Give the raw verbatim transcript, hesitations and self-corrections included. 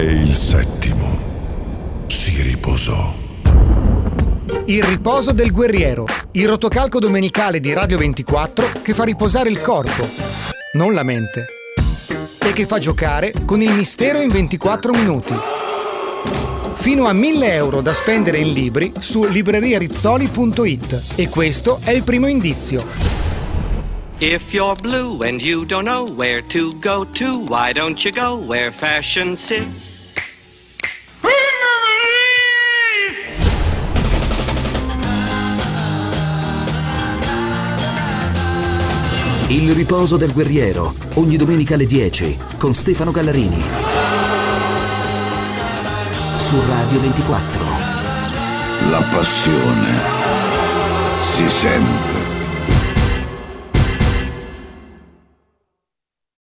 e il settimo si riposò. Il riposo del guerriero, il rotocalco domenicale di Radio ventiquattro che fa riposare il corpo, non la mente, e che fa giocare con il mistero in ventiquattro minuti. Fino a mille euro da spendere in libri su libreria rizzoli punto it, e questo è il primo indizio. If you're blue and you don't know where to go to, why don't you go where fashion sits? Il riposo del guerriero, ogni domenica alle dieci, con Stefano Gallarini. Su Radio ventiquattro. La passione si sente.